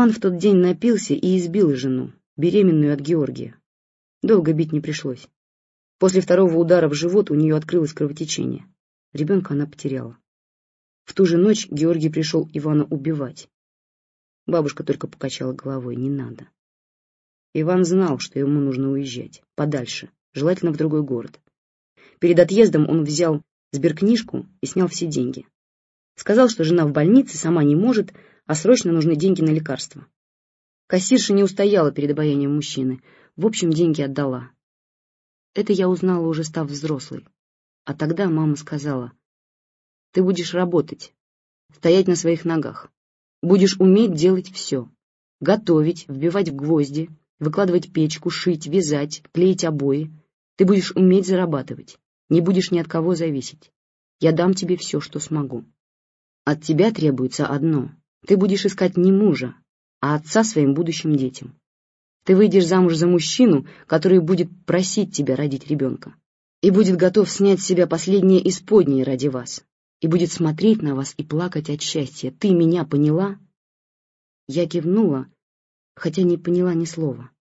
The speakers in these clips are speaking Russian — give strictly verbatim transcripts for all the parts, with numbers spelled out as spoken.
Иван в тот день напился и избил жену, беременную от Георгия. Долго бить не пришлось. После второго удара в живот у нее открылось кровотечение. Ребенка она потеряла. В ту же ночь Георгий пришел Ивана убивать. Бабушка только покачала головой: не надо. Иван знал, что ему нужно уезжать, подальше, желательно в другой город. Перед отъездом он взял сберкнижку и снял все деньги. Сказал, что жена в больнице, сама не может, а срочно нужны деньги на лекарства. Кассирша не устояла перед обаянием мужчины. В общем, деньги отдала. Это я узнала, уже став взрослой. А тогда мама сказала: ты будешь работать, стоять на своих ногах. Будешь уметь делать все. Готовить, вбивать в гвозди, выкладывать печку, шить, вязать, клеить обои. Ты будешь уметь зарабатывать. Не будешь ни от кого зависеть. Я дам тебе все, что смогу. От тебя требуется одно. Ты будешь искать не мужа, а отца своим будущим детям. Ты выйдешь замуж за мужчину, который будет просить тебя родить ребенка, и будет готов снять с себя последнее исподнее ради вас, и будет смотреть на вас и плакать от счастья. Ты меня поняла?» Я кивнула, хотя не поняла ни слова.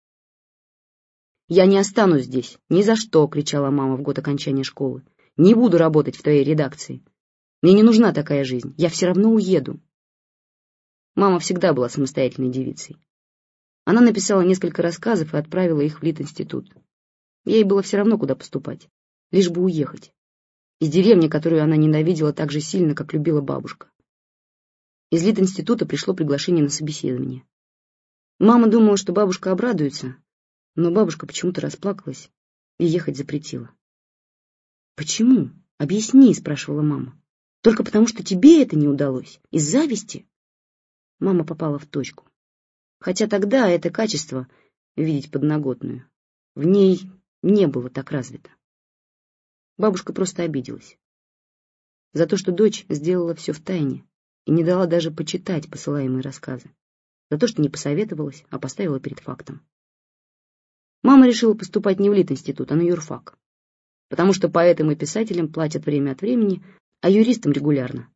«Я не останусь здесь, ни за что!» — кричала мама в год окончания школы. «Не буду работать в твоей редакции. Мне не нужна такая жизнь, я все равно уеду». Мама всегда была самостоятельной девицей. Она написала несколько рассказов и отправила их в Литинститут. Ей было все равно, куда поступать, лишь бы уехать. Из деревни, которую она ненавидела так же сильно, как любила бабушка. Из Литинститута пришло приглашение на собеседование. Мама думала, что бабушка обрадуется, но бабушка почему-то расплакалась и ехать запретила. «Почему? Объясни», — спрашивала мама. «Только потому, что тебе это не удалось? Из зависти?» Мама попала в точку. Хотя тогда это качество, видеть подноготную, в ней не было так развито. Бабушка просто обиделась. За то, что дочь сделала все втайне и не дала даже почитать посылаемые рассказы. За то, что не посоветовалась, а поставила перед фактом. Мама решила поступать не в Литинститут, а на юрфак. Потому что поэтам и писателям платят время от времени, а юристам регулярно.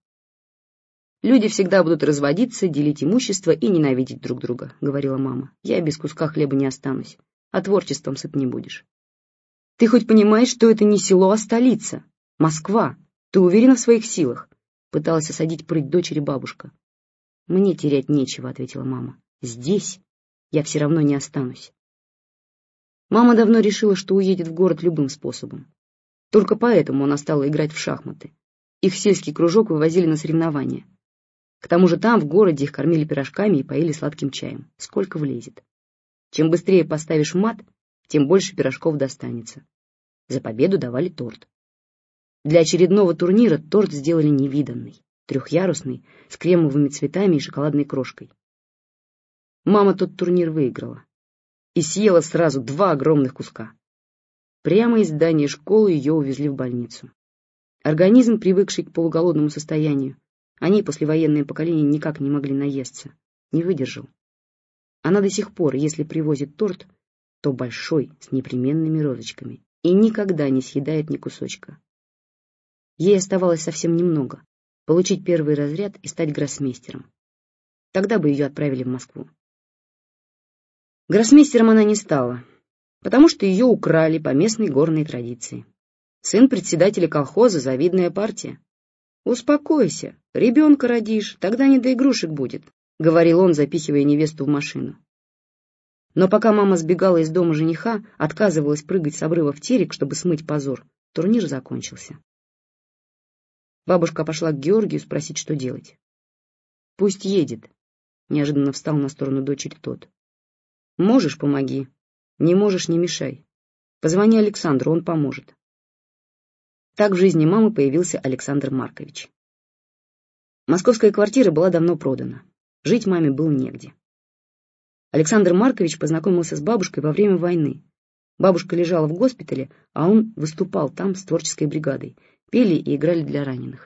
«Люди всегда будут разводиться, делить имущество и ненавидеть друг друга», — говорила мама. «Я без куска хлеба не останусь, а творчеством сыт не будешь». «Ты хоть понимаешь, что это не село, а столица? Москва. Ты уверена в своих силах?» — пыталась осадить прыть дочери бабушка. «Мне терять нечего», — ответила мама. «Здесь я все равно не останусь». Мама давно решила, что уедет в город любым способом. Только поэтому она стала играть в шахматы. Их сельский кружок вывозили на соревнования. К тому же там, в городе, их кормили пирожками и поили сладким чаем. Сколько влезет. Чем быстрее поставишь мат, тем больше пирожков достанется. За победу давали торт. Для очередного турнира торт сделали невиданный, трехъярусный, с кремовыми цветами и шоколадной крошкой. Мама тот турнир выиграла. И съела сразу два огромных куска. Прямо из здания школы ее увезли в больницу. Организм, привыкший к полуголодному состоянию, они, послевоенное поколение, никак не могли наесться, не выдержал. Она до сих пор, если привозит торт, то большой, с непременными розочками, и никогда не съедает ни кусочка. Ей оставалось совсем немного — получить первый разряд и стать гроссмейстером. Тогда бы ее отправили в Москву. Гроссмейстером она не стала, потому что ее украли по местной горной традиции. Сын председателя колхоза — завидная партия. «Успокойся, ребенка родишь, тогда не до игрушек будет», — говорил он, запихивая невесту в машину. Но пока мама сбегала из дома жениха, отказывалась прыгать с обрыва в терек, чтобы смыть позор, турнир закончился. Бабушка пошла к Георгию спросить, что делать. «Пусть едет», — неожиданно встал на сторону дочери тот. «Можешь — помоги, не можешь — не мешай. Позвони Александру, он поможет». Так в жизни мамы появился Александр Маркович. Московская квартира была давно продана. Жить маме было негде. Александр Маркович познакомился с бабушкой во время войны. Бабушка лежала в госпитале, а он выступал там с творческой бригадой. Пели и играли для раненых.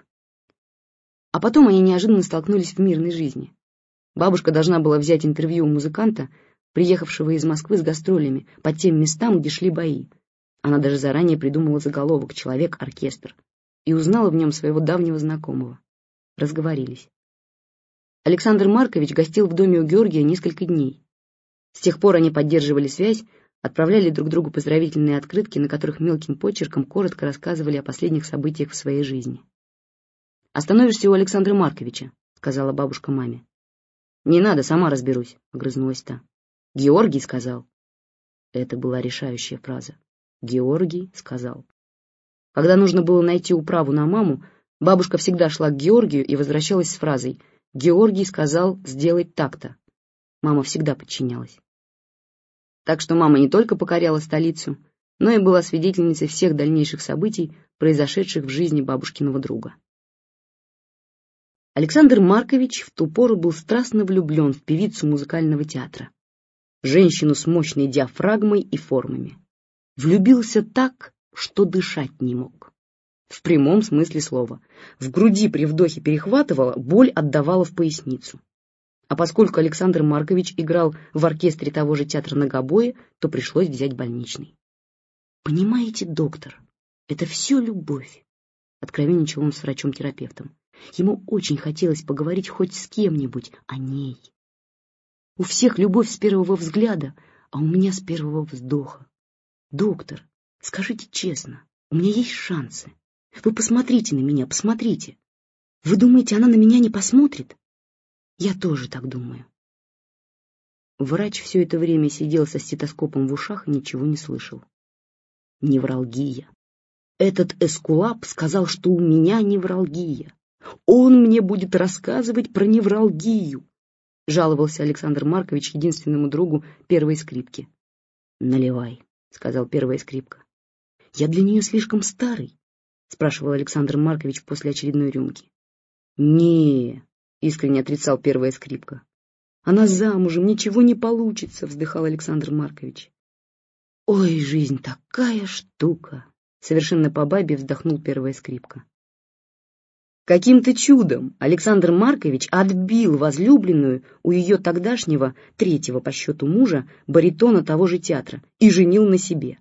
А потом они неожиданно столкнулись в мирной жизни. Бабушка должна была взять интервью у музыканта, приехавшего из Москвы с гастролями, по тем местам, где шли бои. Она даже заранее придумала заголовок «Человек-оркестр» и узнала в нем своего давнего знакомого. Разговорились. Александр Маркович гостил в доме у Георгия несколько дней. С тех пор они поддерживали связь, отправляли друг другу поздравительные открытки, на которых мелким почерком коротко рассказывали о последних событиях в своей жизни. «Остановишься у Александра Марковича», — сказала бабушка маме. «Не надо, сама разберусь», — огрызнулась та. «Георгий сказал». Это была решающая фраза. Георгий сказал. Когда нужно было найти управу на маму, бабушка всегда шла к Георгию и возвращалась с фразой «Георгий сказал сделать так-то». Мама всегда подчинялась. Так что мама не только покоряла столицу, но и была свидетельницей всех дальнейших событий, произошедших в жизни бабушкиного друга. Александр Маркович в ту пору был страстно влюблен в певицу музыкального театра, женщину с мощной диафрагмой и формами. Влюбился так, что дышать не мог. В прямом смысле слова. В груди при вдохе перехватывало, боль отдавала в поясницу. А поскольку Александр Маркович играл в оркестре того же театра на гобое, то пришлось взять больничный. «Понимаете, доктор, это все любовь», — откровенничал он с врачом-терапевтом. Ему очень хотелось поговорить хоть с кем-нибудь о ней. У всех любовь с первого взгляда, а у меня с первого вздоха. Доктор, скажите честно, у меня есть шансы. Вы посмотрите на меня, посмотрите. Вы думаете, она на меня не посмотрит? Я тоже так думаю. Врач все это время сидел со стетоскопом в ушах и ничего не слышал. Невралгия. Этот эскулап сказал, что у меня невралгия. Он мне будет рассказывать про невралгию, жаловался Александр Маркович единственному другу первой скрипки. «Наливай», — сказал первая скрипка. «Я для нее слишком старый?» — спрашивал Александр Маркович после очередной рюмки. «Не», — искренне отрицал первая скрипка. «Она замужем, ничего не получится», — вздыхал Александр Маркович. «Ой, жизнь такая штука», — совершенно по бабе вздохнул первая скрипка. Каким-то чудом Александр Маркович отбил возлюбленную у ее тогдашнего, третьего по счету мужа, баритона того же театра, и женил на себе.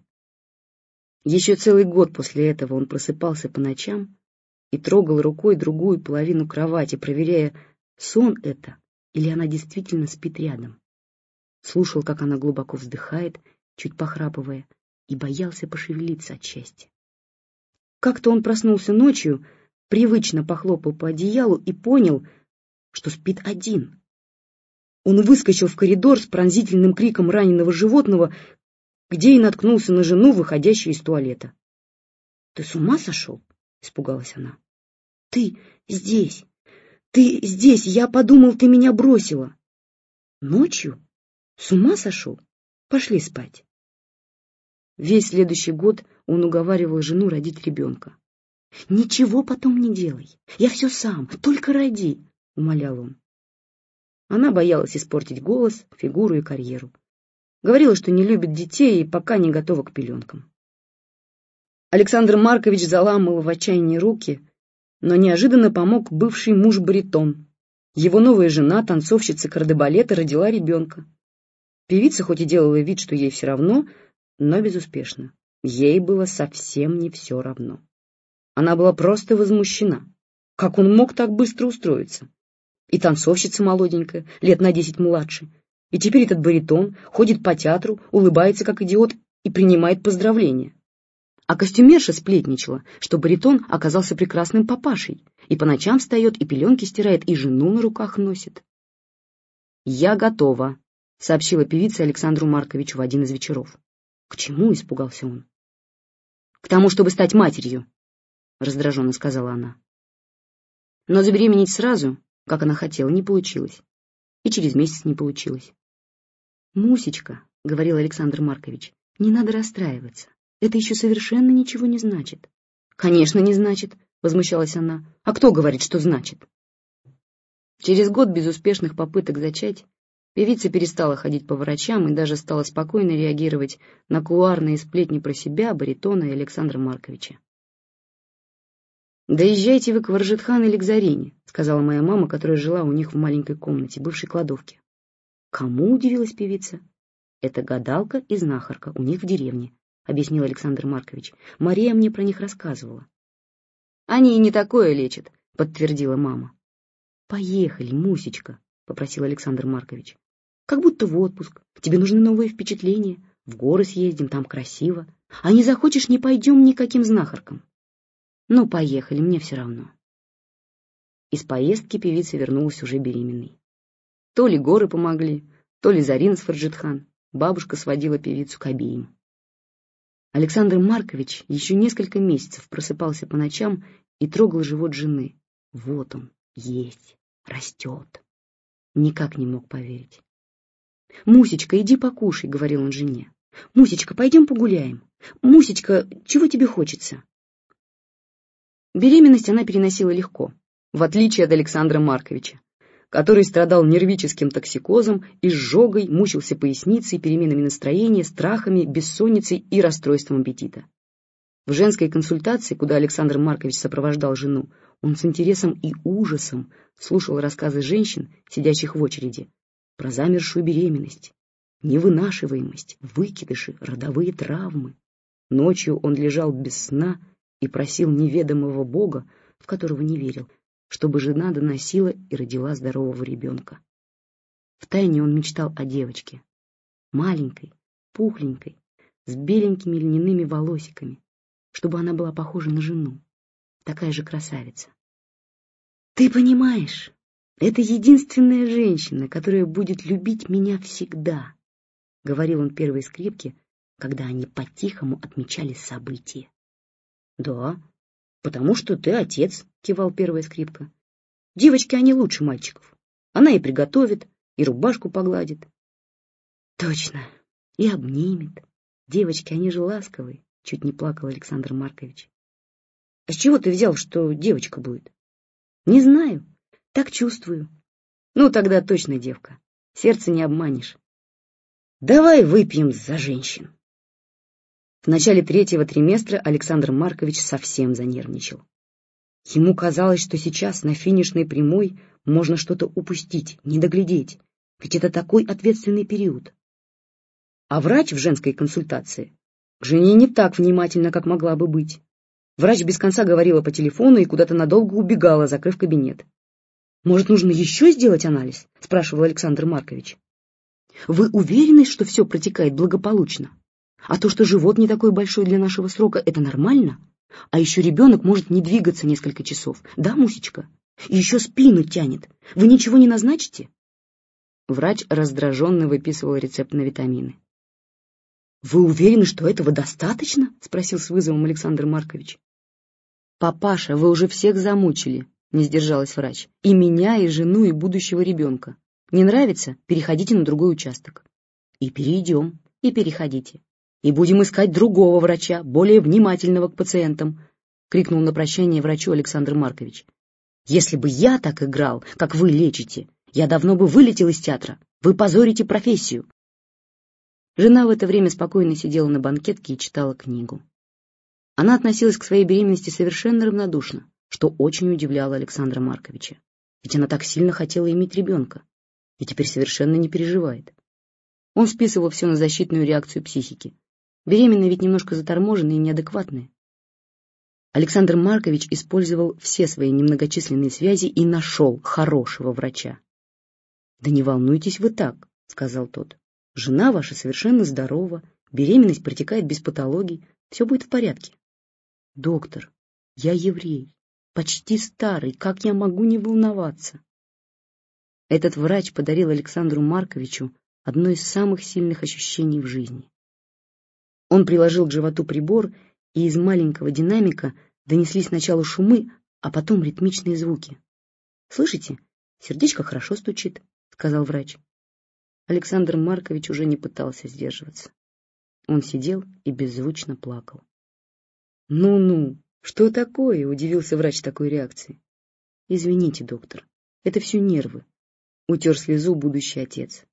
Еще целый год после этого он просыпался по ночам и трогал рукой другую половину кровати, проверяя, сон это или она действительно спит рядом. Слушал, как она глубоко вздыхает, чуть похрапывая, и боялся пошевелиться от счастья. Как-то он проснулся ночью, привычно похлопал по одеялу и понял, что спит один. Он выскочил в коридор с пронзительным криком раненого животного, где и наткнулся на жену, выходящую из туалета. «Ты с ума сошел?» — испугалась она. «Ты здесь! Ты здесь! Я подумал, ты меня бросила!» «Ночью? С ума сошел? Пошли спать!» Весь следующий год он уговаривал жену родить ребенка. «Ничего потом не делай, я все сам, только роди», — умолял он. Она боялась испортить голос, фигуру и карьеру. Говорила, что не любит детей и пока не готова к пеленкам. Александр Маркович заламывал в отчаянии руки, но неожиданно помог бывший муж-баритон. Его новая жена, танцовщица кардебалета, родила ребенка. Певица хоть и делала вид, что ей все равно, но безуспешно. Ей было совсем не все равно. Она была просто возмущена. Как он мог так быстро устроиться? И танцовщица молоденькая, лет на десять младше. И теперь этот баритон ходит по театру, улыбается как идиот и принимает поздравления. А костюмерша сплетничала, что баритон оказался прекрасным папашей, и по ночам встает, и пеленки стирает, и жену на руках носит. «Я готова», — сообщила певица Александру Марковичу в один из вечеров. «К чему?» — испугался он. «К тому, чтобы стать матерью», — раздраженно сказала она. Но забеременеть сразу, как она хотела, не получилось. И через месяц не получилось. «Мусечка», — говорил Александр Маркович, — «не надо расстраиваться. Это еще совершенно ничего не значит». «Конечно, не значит», — возмущалась она. «А кто говорит, что значит?» Через год безуспешных попыток зачать певица перестала ходить по врачам и даже стала спокойно реагировать на кулуарные сплетни про себя, баритона и Александра Марковича. «Доезжайте вы к Варжетхан или к Зарине», — сказала моя мама, которая жила у них в маленькой комнате, бывшей кладовке. «Кому?» — удивилась певица. «Это гадалка и знахарка у них в деревне», — объяснил Александр Маркович. «Мария мне про них рассказывала». «Они и не такое лечат», — подтвердила мама. Поехали, Мусечка, — попросил Александр Маркович. Как будто в отпуск. Тебе нужны новые впечатления. В горы съездим, там красиво. А не захочешь, не пойдем никаким знахаркам. Ну, поехали, мне все равно. Из поездки певица вернулась уже беременной. То ли горы помогли, то ли Зарина с Фарджетхан. Бабушка сводила певицу к обеим. Александр Маркович еще несколько месяцев просыпался по ночам и трогал живот жены. Вот он, есть, растет. Никак не мог поверить. «Мусечка, иди покушай», — говорил он жене. «Мусечка, пойдем погуляем. Мусечка, чего тебе хочется?» Беременность она переносила легко, в отличие от Александра Марковича, который страдал нервическим токсикозом, изжогой, мучился поясницей, переменами настроения, страхами, бессонницей и расстройством аппетита. В женской консультации, куда Александр Маркович сопровождал жену, он с интересом и ужасом слушал рассказы женщин, сидящих в очереди, про замершую беременность, невынашиваемость, выкидыши, родовые травмы. Ночью он лежал без сна и просил неведомого Бога, в которого не верил, чтобы жена доносила и родила здорового ребенка. Втайне он мечтал о девочке, маленькой, пухленькой, с беленькими льняными волосиками, чтобы она была похожа на жену, такая же красавица. «Ты понимаешь, это единственная женщина, которая будет любить меня всегда», — говорил он первой скрипке, когда они по-тихому отмечали события. «Да, потому что ты отец», — кивал первая скрипка. «Девочки, они лучше мальчиков. Она и приготовит, и рубашку погладит». «Точно, и обнимет. Девочки, они же ласковые», — чуть не плакал Александр Маркович. «А с чего ты взял, что девочка будет?» «Не знаю, так чувствую». «Ну, тогда точно девка. Сердце не обманешь. Давай выпьем за женщин». В начале третьего триместра Александр Маркович совсем занервничал. Ему казалось, что сейчас на финишной прямой можно что-то упустить, не доглядеть, ведь это такой ответственный период. А врач в женской консультации к жене не так внимательно, как могла бы быть. Врач без конца говорила по телефону и куда-то надолго убегала, закрыв кабинет. «Может, нужно еще сделать анализ?» — спрашивал Александр Маркович. «Вы уверены, что все протекает благополучно? А то, что живот не такой большой для нашего срока, это нормально? А еще ребенок может не двигаться несколько часов. Да, Мусечка? И еще спину тянет. Вы ничего не назначите?» Врач раздраженно выписывал рецепт на витамины. «Вы уверены, что этого достаточно?» — спросил с вызовом Александр Маркович. «Папаша, вы уже всех замучили», — не сдержалась врач. «И меня, и жену, и будущего ребенка. Не нравится? Переходите на другой участок». «И перейдем, и переходите. И будем искать другого врача, более внимательного к пациентам», — крикнул на прощание врачу Александр Маркович. «Если бы я так играл, как вы лечите, я давно бы вылетел из театра. Вы позорите профессию». Жена в это время спокойно сидела на банкетке и читала книгу. Она относилась к своей беременности совершенно равнодушно, что очень удивляло Александра Марковича. Ведь она так сильно хотела иметь ребенка, и теперь совершенно не переживает. Он списывал все на защитную реакцию психики. Беременные ведь немножко заторможенные и неадекватные. Александр Маркович использовал все свои немногочисленные связи и нашел хорошего врача. «Да не волнуйтесь вы так», — сказал тот. «Жена ваша совершенно здорова, беременность протекает без патологий, все будет в порядке». «Доктор, я еврей, почти старый, как я могу не волноваться?» Этот врач подарил Александру Марковичу одно из самых сильных ощущений в жизни. Он приложил к животу прибор, и из маленького динамика донеслись сначала шумы, а потом ритмичные звуки. «Слышите, сердечко хорошо стучит», — сказал врач. Александр Маркович уже не пытался сдерживаться. Он сидел и беззвучно плакал. «Ну-ну, что такое?» — удивился врач такой реакции. «Извините, доктор, это все нервы», — утер слезу будущий отец.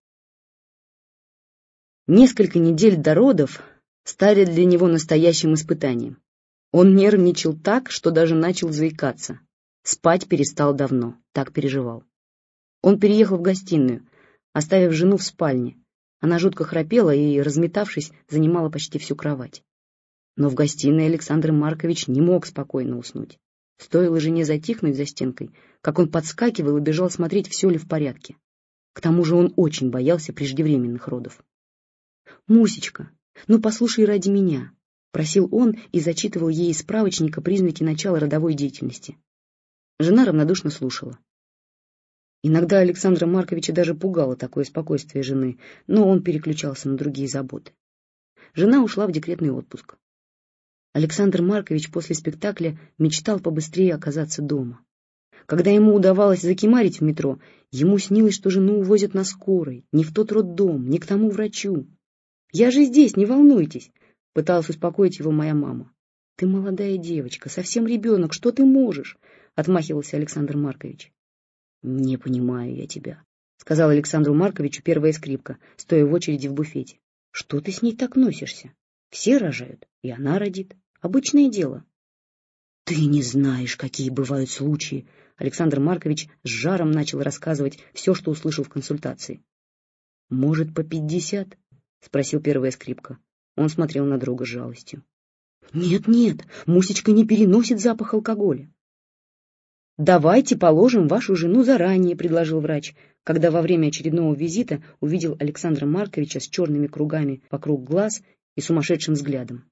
Несколько недель до родов стали для него настоящим испытанием. Он нервничал так, что даже начал заикаться. Спать перестал давно, так переживал. Он переехал в гостиную, оставив жену в спальне. Она жутко храпела и, разметавшись, занимала почти всю кровать. Но в гостиной Александр Маркович не мог спокойно уснуть. Стоило жене затихнуть за стенкой, как он подскакивал и бежал смотреть, все ли в порядке. К тому же он очень боялся преждевременных родов. «Мусечка, ну послушай ради меня», — просил он и зачитывал ей из справочника признаки начала родовой деятельности. Жена равнодушно слушала. Иногда Александра Марковича даже пугало такое спокойствие жены, но он переключался на другие заботы. Жена ушла в декретный отпуск. Александр Маркович после спектакля мечтал побыстрее оказаться дома. Когда ему удавалось закимарить в метро, ему снилось, что жену увозят на скорой, не в тот роддом, не к тому врачу. «Я же здесь, не волнуйтесь», — пыталась успокоить его моя мама. «Ты молодая девочка, совсем ребенок, что ты можешь?» — отмахивался Александр Маркович. «Не понимаю я тебя», — сказал Александру Марковичу первая скрипка, стоя в очереди в буфете. «Что ты с ней так носишься? Все рожают, и она родит. Обычное дело». «Ты не знаешь, какие бывают случаи», — Александр Маркович с жаром начал рассказывать все, что услышал в консультации. «Может, по пятьдесят?» — спросил первая скрипка. Он смотрел на друга с жалостью. «Нет-нет, Мусечка не переносит запах алкоголя». «Давайте положим вашу жену заранее», — предложил врач, когда во время очередного визита увидел Александра Марковича с черными кругами вокруг глаз и сумасшедшим взглядом.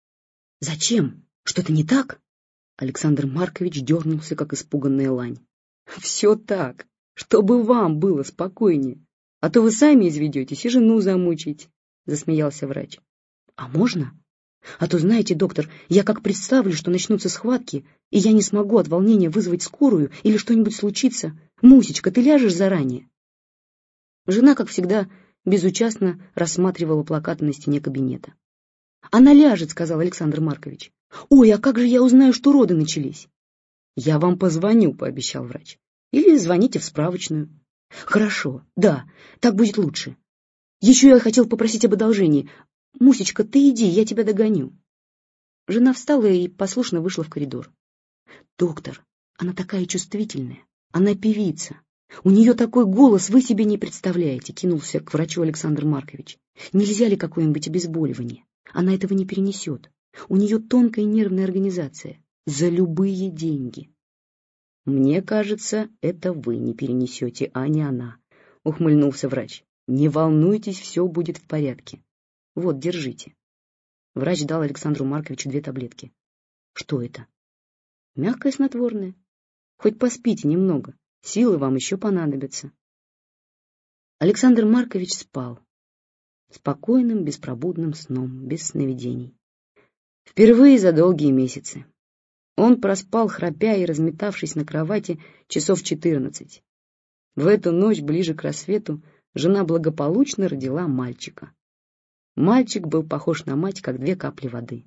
«Зачем? Что-то не так?» Александр Маркович дернулся, как испуганная лань. «Все так, чтобы вам было спокойнее, а то вы сами изведетесь и жену замучаете», — засмеялся врач. «А можно? А то, знаете, доктор, я как представлю, что начнутся схватки, и я не смогу от волнения вызвать скорую или что-нибудь случится. Мусечка, ты ляжешь заранее?» Жена, как всегда, безучастно рассматривала плакаты на стене кабинета. «Она ляжет», — сказал Александр Маркович. «Ой, а как же я узнаю, что роды начались?» «Я вам позвоню», — пообещал врач. «Или звоните в справочную». «Хорошо, да, так будет лучше. Еще я хотел попросить об одолжении. Мусечка, ты иди, я тебя догоню». Жена встала и послушно вышла в коридор. «Доктор, она такая чувствительная, она певица. У нее такой голос, вы себе не представляете», — кинулся к врачу Александр Маркович. «Нельзя ли какое-нибудь обезболивание? Она этого не перенесет. У нее тонкая нервная организация. За любые деньги». «Мне кажется, это вы не перенесете, а не она», — ухмыльнулся врач. «Не волнуйтесь, все будет в порядке. Вот, держите». Врач дал Александру Марковичу две таблетки. «Что это?» «Мягкое снотворное. Хоть поспите немного, силы вам еще понадобятся». Александр Маркович спал. Спокойным, беспробудным сном, без сновидений. Впервые за долгие месяцы. Он проспал, храпя и разметавшись на кровати, часов четырнадцать. В эту ночь, ближе к рассвету, жена благополучно родила мальчика. Мальчик был похож на мать, как две капли воды.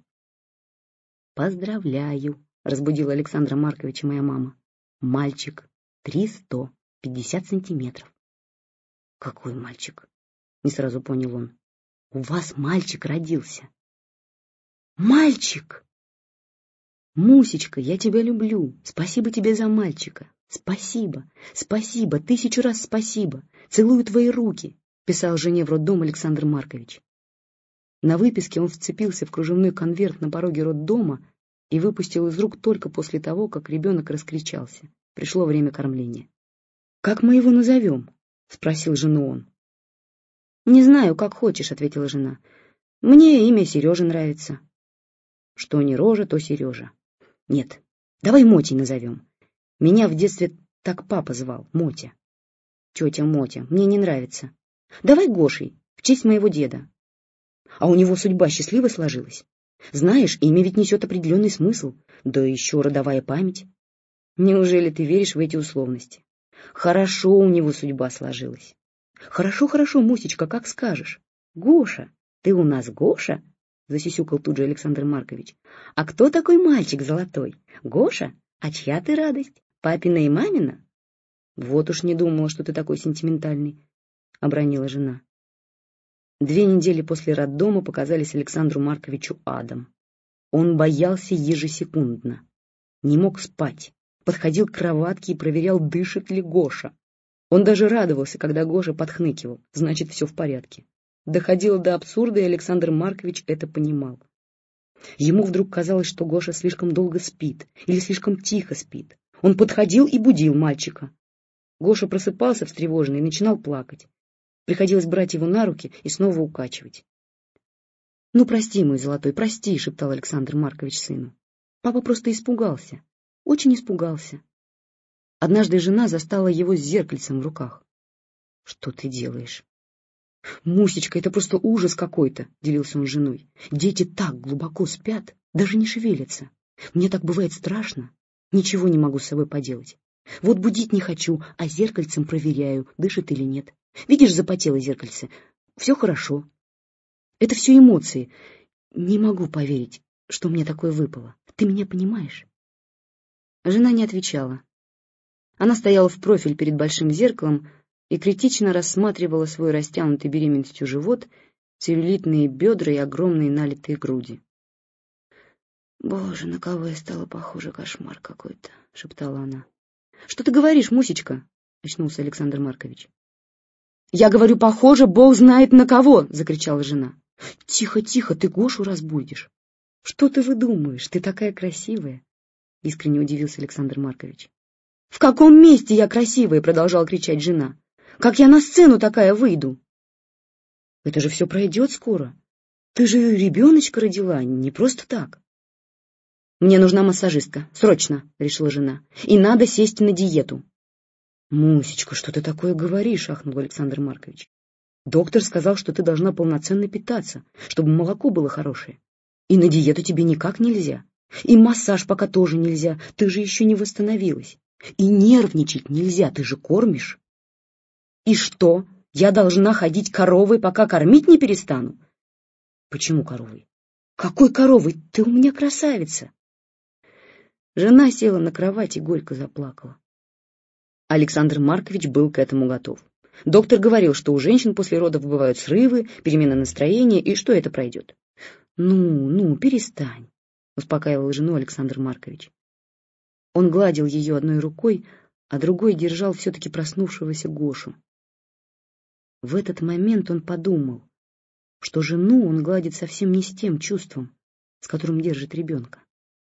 «Поздравляю», — разбудила Александра Марковича моя мама. «Мальчик, три сто пятьдесят сантиметров». «Какой мальчик?» — не сразу понял он. «У вас мальчик родился». «Мальчик!» «Мусечка, я тебя люблю. Спасибо тебе за мальчика. Спасибо, спасибо, тысячу раз спасибо. Целую твои руки», — писал жене в роддом Александр Маркович. На выписке он вцепился в кружевной конверт на пороге роддома и выпустил из рук только после того, как ребенок раскричался. Пришло время кормления. «Как мы его назовем?» — спросил жену он. «Не знаю, как хочешь», — ответила жена. «Мне имя Сережа нравится». «Что не Рожа, то Сережа». «Нет, давай Мотей назовем. Меня в детстве так папа звал, Мотя». «Тетя Мотя, мне не нравится. Давай Гошей, в честь моего деда». «А у него судьба счастливо сложилась. Знаешь, имя ведь несет определенный смысл, да еще родовая память». «Неужели ты веришь в эти условности?» «Хорошо у него судьба сложилась». «Хорошо, хорошо, Мусечка, как скажешь». «Гоша, ты у нас Гоша?» — засюсюкал тут же Александр Маркович. «А кто такой мальчик золотой? Гоша? А чья ты радость? Папина и мамина?» «Вот уж не думала, что ты такой сентиментальный», — обронила жена. Две недели после роддома показались Александру Марковичу адом. Он боялся ежесекундно, не мог спать, подходил к кроватке и проверял, дышит ли Гоша. Он даже радовался, когда Гоша подхныкивал, значит, все в порядке. Доходило до абсурда, и Александр Маркович это понимал. Ему вдруг казалось, что Гоша слишком долго спит или слишком тихо спит. Он подходил и будил мальчика. Гоша просыпался встревоженный и начинал плакать. Приходилось брать его на руки и снова укачивать. — Ну, прости, мой золотой, прости, — шептал Александр Маркович сыну. Папа просто испугался, очень испугался. Однажды жена застала его с зеркальцем в руках. — Что ты делаешь? — Мусечка, это просто ужас какой-то, — делился он с женой. Дети так глубоко спят, даже не шевелятся. Мне так бывает страшно, ничего не могу с собой поделать. Вот будить не хочу, а зеркальцем проверяю, дышит или нет. Видишь, запотело зеркальце. Все хорошо. Это все эмоции. Не могу поверить, что мне такое выпало. Ты меня понимаешь? Жена не отвечала. Она стояла в профиль перед большим зеркалом и критично рассматривала свой растянутый беременностью живот, целлюлитные бедра и огромные налитые груди. «Боже, на кого я стала похожа, кошмар какой-то», — шептала она. «Что ты говоришь, Мусечка?» — очнулся Александр Маркович. «Я говорю, похоже, Бог знает на кого!» — закричала жена. «Тихо, тихо, ты Гошу разбудишь». «Что ты выдумываешь? Ты такая красивая!» — искренне удивился Александр Маркович. «В каком месте я красивая?» — продолжала кричать жена. «Как я на сцену такая выйду?» «Это же все пройдет скоро. Ты же ребеночка родила, не просто так». «Мне нужна массажистка, срочно!» — решила жена. «И надо сесть на диету». «Мусечка, что ты такое говоришь?» — ахнул Александр Маркович. «Доктор сказал, что ты должна полноценно питаться, чтобы молоко было хорошее. И на диету тебе никак нельзя. И массаж пока тоже нельзя, ты же еще не восстановилась. И нервничать нельзя, ты же кормишь». «И что, я должна ходить коровой, пока кормить не перестану?» «Почему коровой?» «Какой коровой? Ты у меня красавица!» Жена села на кровать и горько заплакала. Александр Маркович был к этому готов. Доктор говорил, что у женщин после родов бывают срывы, перемена настроения, и что это пройдет. «Ну, ну, перестань», — успокаивал жену Александр Маркович. Он гладил ее одной рукой, а другой держал все-таки проснувшегося Гошу. В этот момент он подумал, что жену он гладит совсем не с тем чувством, с которым держит ребенка.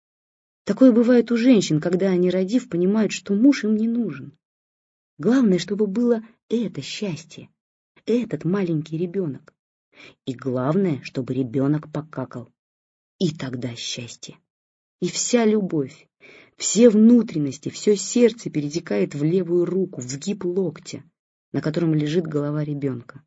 Такое бывает у женщин, когда они, родив, понимают, что муж им не нужен. Главное, чтобы было это счастье, этот маленький ребенок. И главное, чтобы ребенок покакал. И тогда счастье. И вся любовь, все внутренности, все сердце перетекает в левую руку, в сгиб локтя, на котором лежит голова ребенка.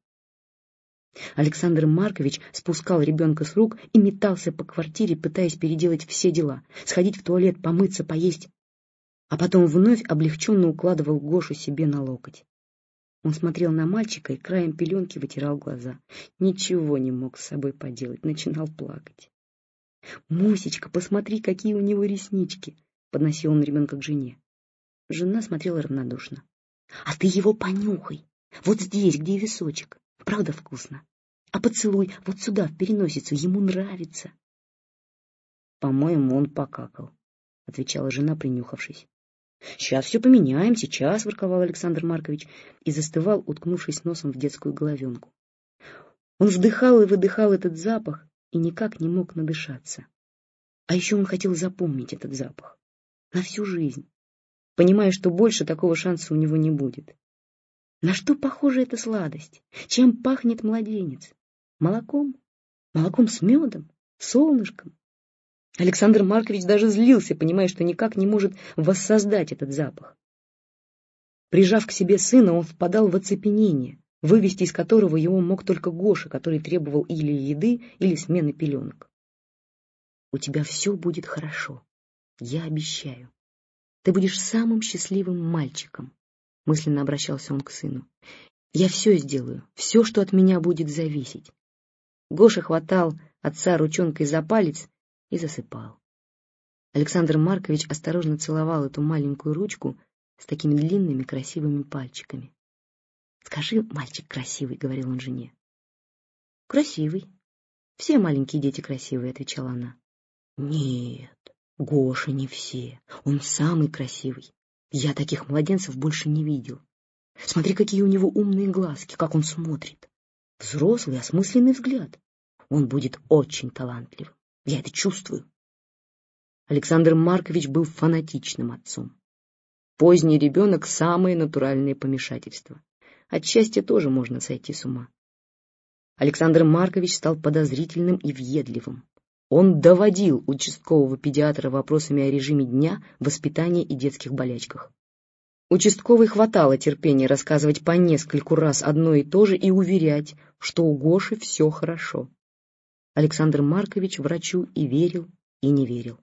Александр Маркович спускал ребенка с рук и метался по квартире, пытаясь переделать все дела, сходить в туалет, помыться, поесть, а потом вновь облегченно укладывал Гошу себе на локоть. Он смотрел на мальчика и краем пеленки вытирал глаза. Ничего не мог с собой поделать, начинал плакать. «Мусечка, посмотри, какие у него реснички!» — подносил он ребенка к жене. Жена смотрела равнодушно. «А ты его понюхай, вот здесь, где височек. Правда вкусно? А поцелуй вот сюда, в переносицу, ему нравится». «По-моему, он покакал», — отвечала жена, принюхавшись. «Сейчас все поменяем, сейчас», — ворковал Александр Маркович и застывал, уткнувшись носом в детскую головенку. Он вдыхал и выдыхал этот запах и никак не мог надышаться. А еще он хотел запомнить этот запах на всю жизнь, понимая, что больше такого шанса у него не будет. На что похожа эта сладость? Чем пахнет младенец? Молоком? Молоком с медом? Солнышком? Александр Маркович даже злился, понимая, что никак не может воссоздать этот запах. Прижав к себе сына, он впадал в оцепенение, вывести из которого его мог только Гоша, который требовал или еды, или смены пеленок. «У тебя все будет хорошо, я обещаю. Ты будешь самым счастливым мальчиком», — мысленно обращался он к сыну. «Я все сделаю, все, что от меня будет зависеть». Гоша хватал отца ручонкой за палец и засыпал. Александр Маркович осторожно целовал эту маленькую ручку с такими длинными красивыми пальчиками. «Скажи, мальчик красивый», — говорил он жене. «Красивый. Все маленькие дети красивые», — отвечала она. «Нет, Гоша не все. Он самый красивый. Я таких младенцев больше не видел. Смотри, какие у него умные глазки, как он смотрит. Взрослый, осмысленный взгляд. Он будет очень талантливым. Я это чувствую. Александр Маркович был фанатичным отцом. Поздний ребенок — самое натуральное помешательство. От счастья тоже можно сойти с ума. Александр Маркович стал подозрительным и въедливым. Он доводил участкового педиатра вопросами о режиме дня, воспитании и детских болячках. Участковый хватало терпения рассказывать по нескольку раз одно и то же и уверять, что у Гоши все хорошо. Александр Маркович врачу и верил, и не верил.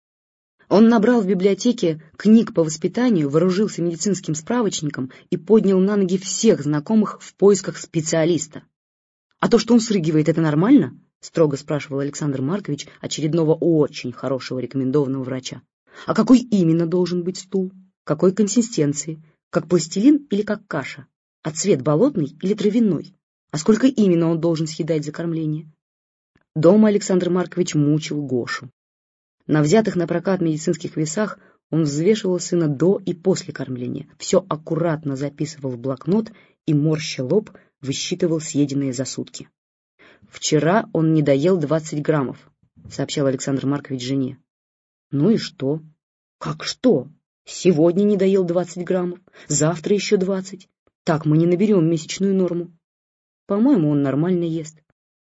Он набрал в библиотеке книг по воспитанию, вооружился медицинским справочником и поднял на ноги всех знакомых в поисках специалиста. «А то, что он срыгивает, это нормально?» — строго спрашивал Александр Маркович очередного очень хорошего рекомендованного врача. «А какой именно должен быть стул? Какой консистенции? Как пластилин или как каша? А цвет болотный или травяной? А сколько именно он должен съедать за кормление?» Дома Александр Маркович мучил Гошу. На взятых на прокат медицинских весах он взвешивал сына до и после кормления, все аккуратно записывал в блокнот и, морща лоб, высчитывал съеденные за сутки. «Вчера он не доел двадцать граммов», — сообщал Александр Маркович жене. «Ну и что?» «Как что? Сегодня не доел двадцать граммов, завтра еще двадцать. Так мы не наберем месячную норму. По-моему, он нормально ест».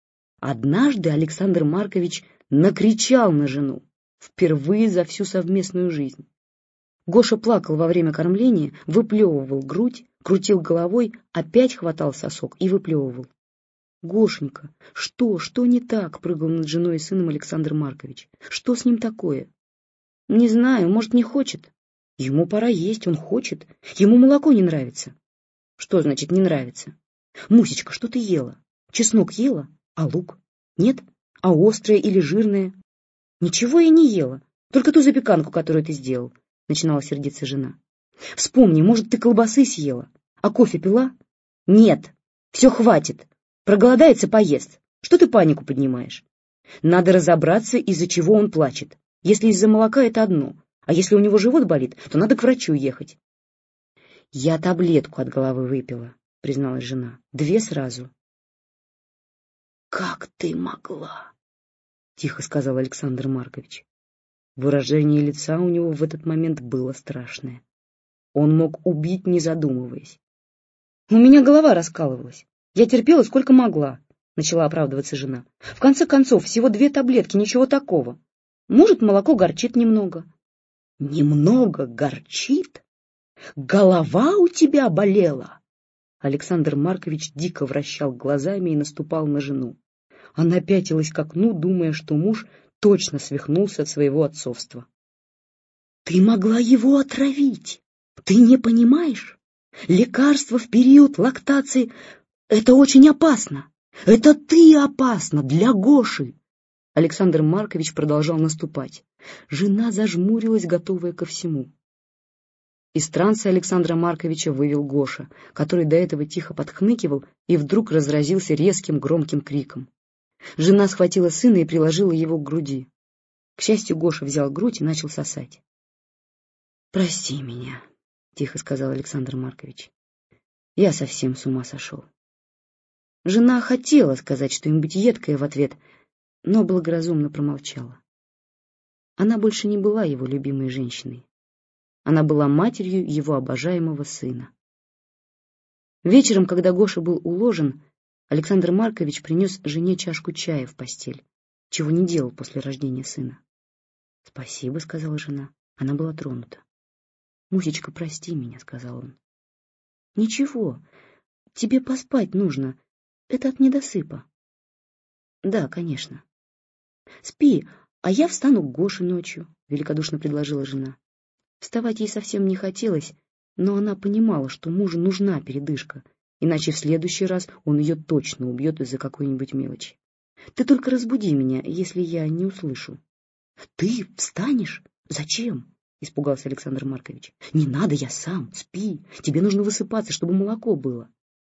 Однажды Александр Маркович накричал на жену, впервые за всю совместную жизнь. Гоша плакал во время кормления, выплевывал грудь, крутил головой, опять хватал сосок и выплевывал. «Гошенька, что, что не так?» — прыгал над женой и сыном Александр Маркович. «Что с ним такое?» «Не знаю, может, не хочет. Ему пора есть, он хочет. Ему молоко не нравится». «Что значит не нравится?» «Мусечка, что ты ела? Чеснок ела? А лук? Нет? А острое или жирное?» «Ничего я не ела, только ту запеканку, которую ты сделал», — начинала сердиться жена. «Вспомни, может, ты колбасы съела? А кофе пила?» «Нет, все хватит. Проголодается — поест. Что ты панику поднимаешь? Надо разобраться, из-за чего он плачет. Если из-за молока — это одно, а если у него живот болит, то надо к врачу ехать». «Я таблетку от головы выпила», — призналась жена. «Две сразу». «Как ты могла?» — тихо сказал Александр Маркович. Выражение лица у него в этот момент было страшное. Он мог убить, не задумываясь. «У меня голова раскалывалась. Я терпела сколько могла», — начала оправдываться жена. «В конце концов, всего две таблетки, ничего такого. Может, молоко горчит немного». «Немного горчит? Голова у тебя болела?» Александр Маркович дико вращал глазами и наступал на жену. Она пятилась к окну, думая, что муж точно свихнулся от своего отцовства. «Ты могла его отравить. Ты не понимаешь? Лекарство в период лактации — это очень опасно. Это ты опасна для Гоши». Александр Маркович продолжал наступать. Жена зажмурилась, готовая ко всему. Из транса Александра Марковича вывел Гоша, который до этого тихо подхныкивал и вдруг разразился резким громким криком. Жена схватила сына и приложила его к груди. К счастью, Гоша взял грудь и начал сосать. «Прости меня», — тихо сказал Александр Маркович. «Я совсем с ума сошел». Жена хотела сказать что-нибудь едкое в ответ, но благоразумно промолчала. Она больше не была его любимой женщиной. Она была матерью его обожаемого сына. Вечером, когда Гоша был уложен, Александр Маркович принес жене чашку чая в постель, чего не делал после рождения сына. «Спасибо», — сказала жена. Она была тронута. «Мусечка, прости меня», — сказал он. «Ничего, тебе поспать нужно. Это от недосыпа». «Да, конечно». «Спи, а я встану к Гоше ночью», — великодушно предложила жена. Вставать ей совсем не хотелось, но она понимала, что мужу нужна передышка, иначе в следующий раз он ее точно убьет из-за какой-нибудь мелочи. «Ты только разбуди меня, если я не услышу». «Ты встанешь? Зачем?» — испугался Александр Маркович. «Не надо, я сам. Спи. Тебе нужно высыпаться, чтобы молоко было».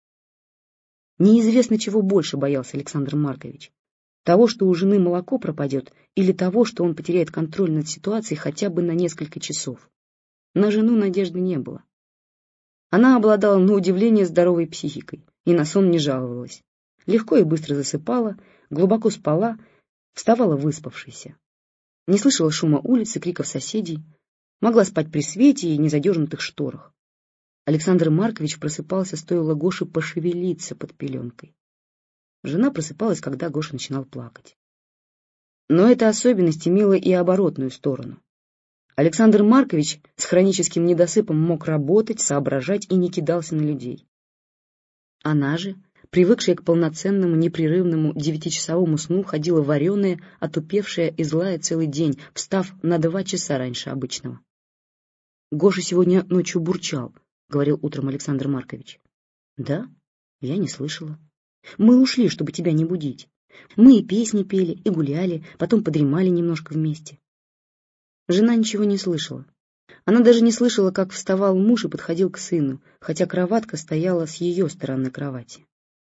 Неизвестно, чего больше боялся Александр Маркович. Того, что у жены молоко пропадет, или того, что он потеряет контроль над ситуацией хотя бы на несколько часов. На жену надежды не было. Она обладала на удивление здоровой психикой и на сон не жаловалась. Легко и быстро засыпала, глубоко спала, Вставала выспавшейся. Не слышала шума улицы, криков соседей. Могла спать при свете и незадернутых шторах. Александр Маркович просыпался, стоило Гоше пошевелиться под пеленкой. Жена просыпалась, когда Гоша начинал плакать. Но эта особенность имела и оборотную сторону. Александр Маркович с хроническим недосыпом мог работать, соображать и не кидался на людей. Она же, привыкшая к полноценному, непрерывному девятичасовому сну, ходила вареная, отупевшая и злая целый день, встав на два часа раньше обычного. «Гоша сегодня ночью бурчал», — говорил утром Александр Маркович. «Да? Я не слышала. Мы ушли, чтобы тебя не будить. Мы и песни пели, и гуляли, потом подремали немножко вместе». Жена ничего не слышала. Она даже не слышала, как вставал муж и подходил к сыну, хотя кроватка стояла с ее стороны кровати.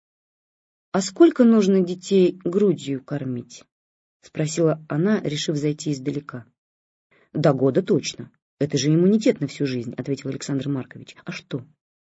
«А сколько нужно детей грудью кормить?» — спросила она, решив зайти издалека. «До года точно. Это же иммунитет на всю жизнь», — ответил Александр Маркович. «А что?»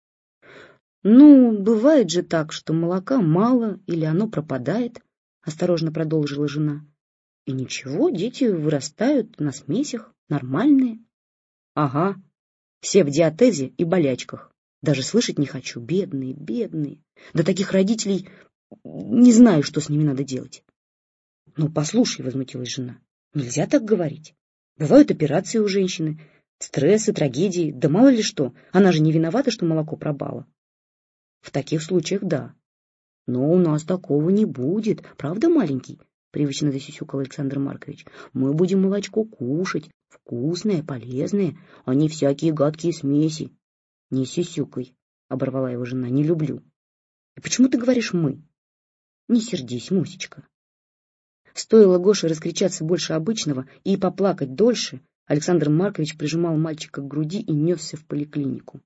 «Ну, бывает же так, что молока мало или оно пропадает», — осторожно продолжила жена. «И ничего, дети вырастают на смесях, нормальные». «Ага, все в диатезе и болячках. Даже слышать не хочу. Бедные, бедные. Да таких родителей не знаю, что с ними надо делать». «Ну, послушай», — возмутилась жена, — «нельзя так говорить. Бывают операции у женщины, стрессы, трагедии, да мало ли что. Она же не виновата, что молоко пропало». «В таких случаях да. Но у нас такого не будет. Правда, маленький?» — привычно засюсюкал Александр Маркович. «Мы будем молочко кушать. Вкусное, полезное, а не всякие гадкие смеси». «Не сюсюкай», — оборвала его жена, — «не люблю». «И почему ты говоришь «мы»?» «Не сердись, Мусечка». Стоило Гоше раскричаться больше обычного и поплакать дольше, Александр Маркович прижимал мальчика к груди и несся в поликлинику.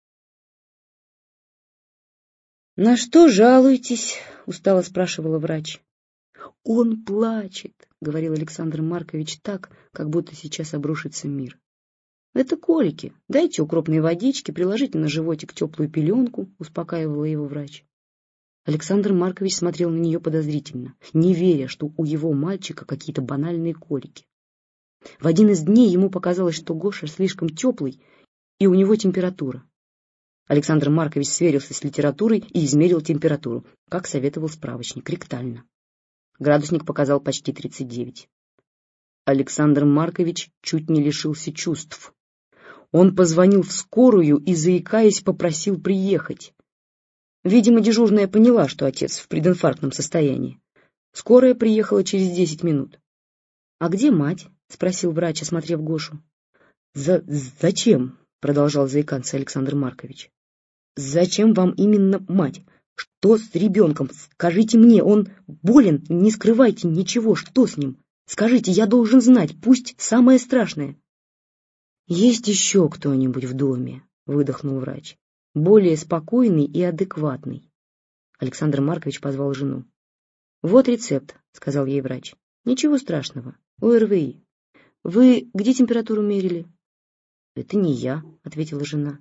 «На что жалуетесь?» — устало спрашивала врач. «Он плачет», — говорил Александр Маркович так, как будто сейчас обрушится мир. «Это колики. Дайте укропной водички, приложите на животик теплую пеленку», — успокаивала его врач. Александр Маркович смотрел на нее подозрительно, не веря, что у его мальчика какие-то банальные колики. В один из дней ему показалось, что Гоша слишком теплый, и у него температура. Александр Маркович сверился с литературой и измерил температуру, как советовал справочник, ректально. Градусник показал почти тридцать девять. Александр Маркович чуть не лишился чувств. Он позвонил в скорую и, заикаясь, попросил приехать. Видимо, дежурная поняла, что отец в прединфарктном состоянии. Скорая приехала через десять минут. «А где мать?» — спросил врач, осмотрев Гошу. «За... «Зачем?» — продолжал заикаться Александр Маркович. «Зачем вам именно мать? Что с ребенком? Скажите мне, он болен? Не скрывайте ничего, что с ним? Скажите, я должен знать, пусть самое страшное». «Есть еще кто-нибудь в доме?» — выдохнул врач. «Более спокойный и адекватный». Александр Маркович позвал жену. «Вот рецепт», — сказал ей врач. «Ничего страшного. ОРВИ. Вы где температуру мерили?» «Это не я», — ответила жена.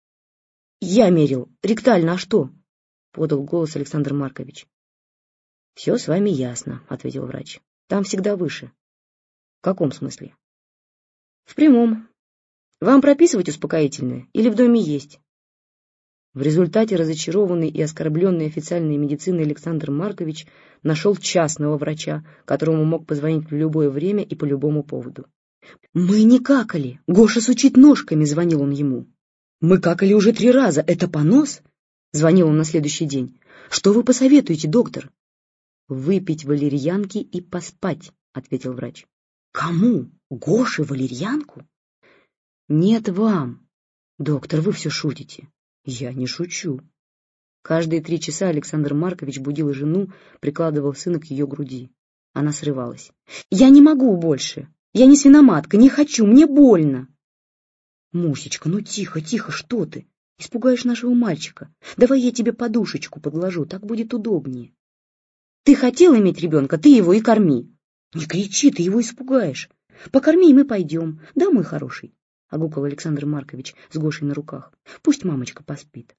«Я мерил. Ректально, а что?» — подал голос Александр Маркович. «Все с вами ясно», — ответил врач. «Там всегда выше». «В каком смысле?» «В прямом. Вам прописывать успокоительное или в доме есть?» В результате разочарованный и оскорбленный официальной медициной Александр Маркович нашел частного врача, которому мог позвонить в любое время и по любому поводу. «Мы не какали. Гоша сучит ножками», — звонил он ему. «Мы какали уже три раза. Это понос?» — звонил он на следующий день. «Что вы посоветуете, доктор?» «Выпить валерьянки и поспать», — ответил врач. «Кому? Гоше валерьянку?» «Нет, вам. Доктор, вы все шутите». «Я не шучу». Каждые три часа Александр Маркович будил жену, прикладывал сына к ее груди. Она срывалась. «Я не могу больше. Я не свиноматка, не хочу, мне больно». «Мусечка, ну тихо, тихо, что ты? Испугаешь нашего мальчика. Давай я тебе подушечку подложу, так будет удобнее». «Ты хотел иметь ребенка, ты его и корми». «Не кричи, ты его испугаешь. Покорми, и мы пойдем. Да, мой хороший?» — огукал Александр Маркович с Гошей на руках. «Пусть мамочка поспит».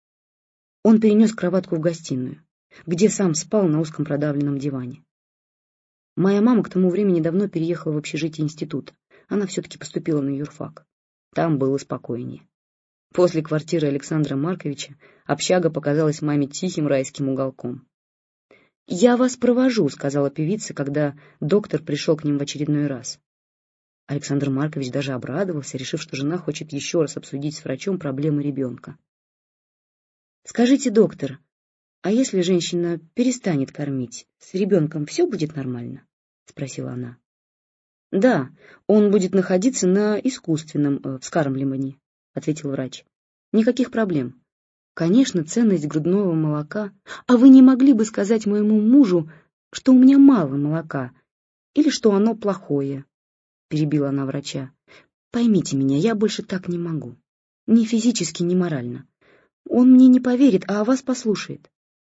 Он перенес кроватку в гостиную, где сам спал на узком продавленном диване. Моя мама к тому времени давно переехала в общежитие института. Она все-таки поступила на юрфак. Там было спокойнее. После квартиры Александра Марковича общага показалась маме тихим райским уголком. «Я вас провожу», — сказала певица, когда доктор пришел к ним в очередной раз. Александр Маркович даже обрадовался, решив, что жена хочет еще раз обсудить с врачом проблемы ребенка. «Скажите, доктор, а если женщина перестанет кормить, с ребенком все будет нормально?» — спросила она. «Да, он будет находиться на искусственном э, вскармливании», — ответил врач. «Никаких проблем. Конечно, ценность грудного молока. А вы не могли бы сказать моему мужу, что у меня мало молока, или что оно плохое?» — перебила она врача. «Поймите меня, я больше так не могу. Ни физически, ни морально. Он мне не поверит, а вас послушает».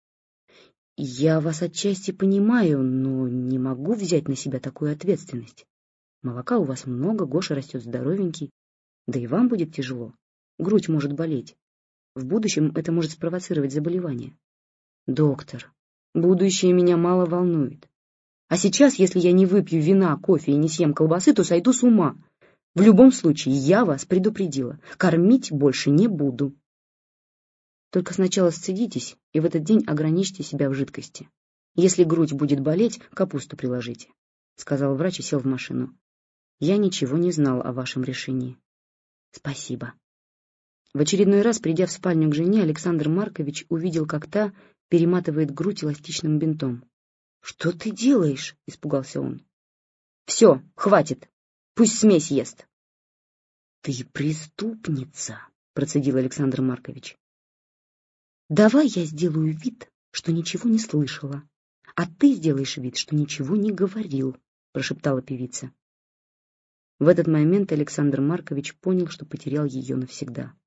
«Я вас отчасти понимаю, но не могу взять на себя такую ответственность. Молока у вас много, Гоша растет здоровенький, да и вам будет тяжело. Грудь может болеть. В будущем это может спровоцировать заболевание. Доктор, будущее меня мало волнует. А сейчас, если я не выпью вина, кофе и не съем колбасы, то сойду с ума. В любом случае, я вас предупредила. Кормить больше не буду. Только сначала сцедитесь и в этот день ограничьте себя в жидкости. Если грудь будет болеть, капусту приложите», — сказал врач и сел в машину. «Я ничего не знал о вашем решении». «Спасибо». В очередной раз, придя в спальню к жене, Александр Маркович увидел, как та перематывает грудь эластичным бинтом. «Что ты делаешь?» — испугался он. «Все, хватит. Пусть смесь ест». «Ты преступница», — процедил Александр Маркович. «Давай я сделаю вид, что ничего не слышала, а ты сделаешь вид, что ничего не говорил», — прошептала певица. В этот момент Александр Маркович понял, что потерял ее навсегда.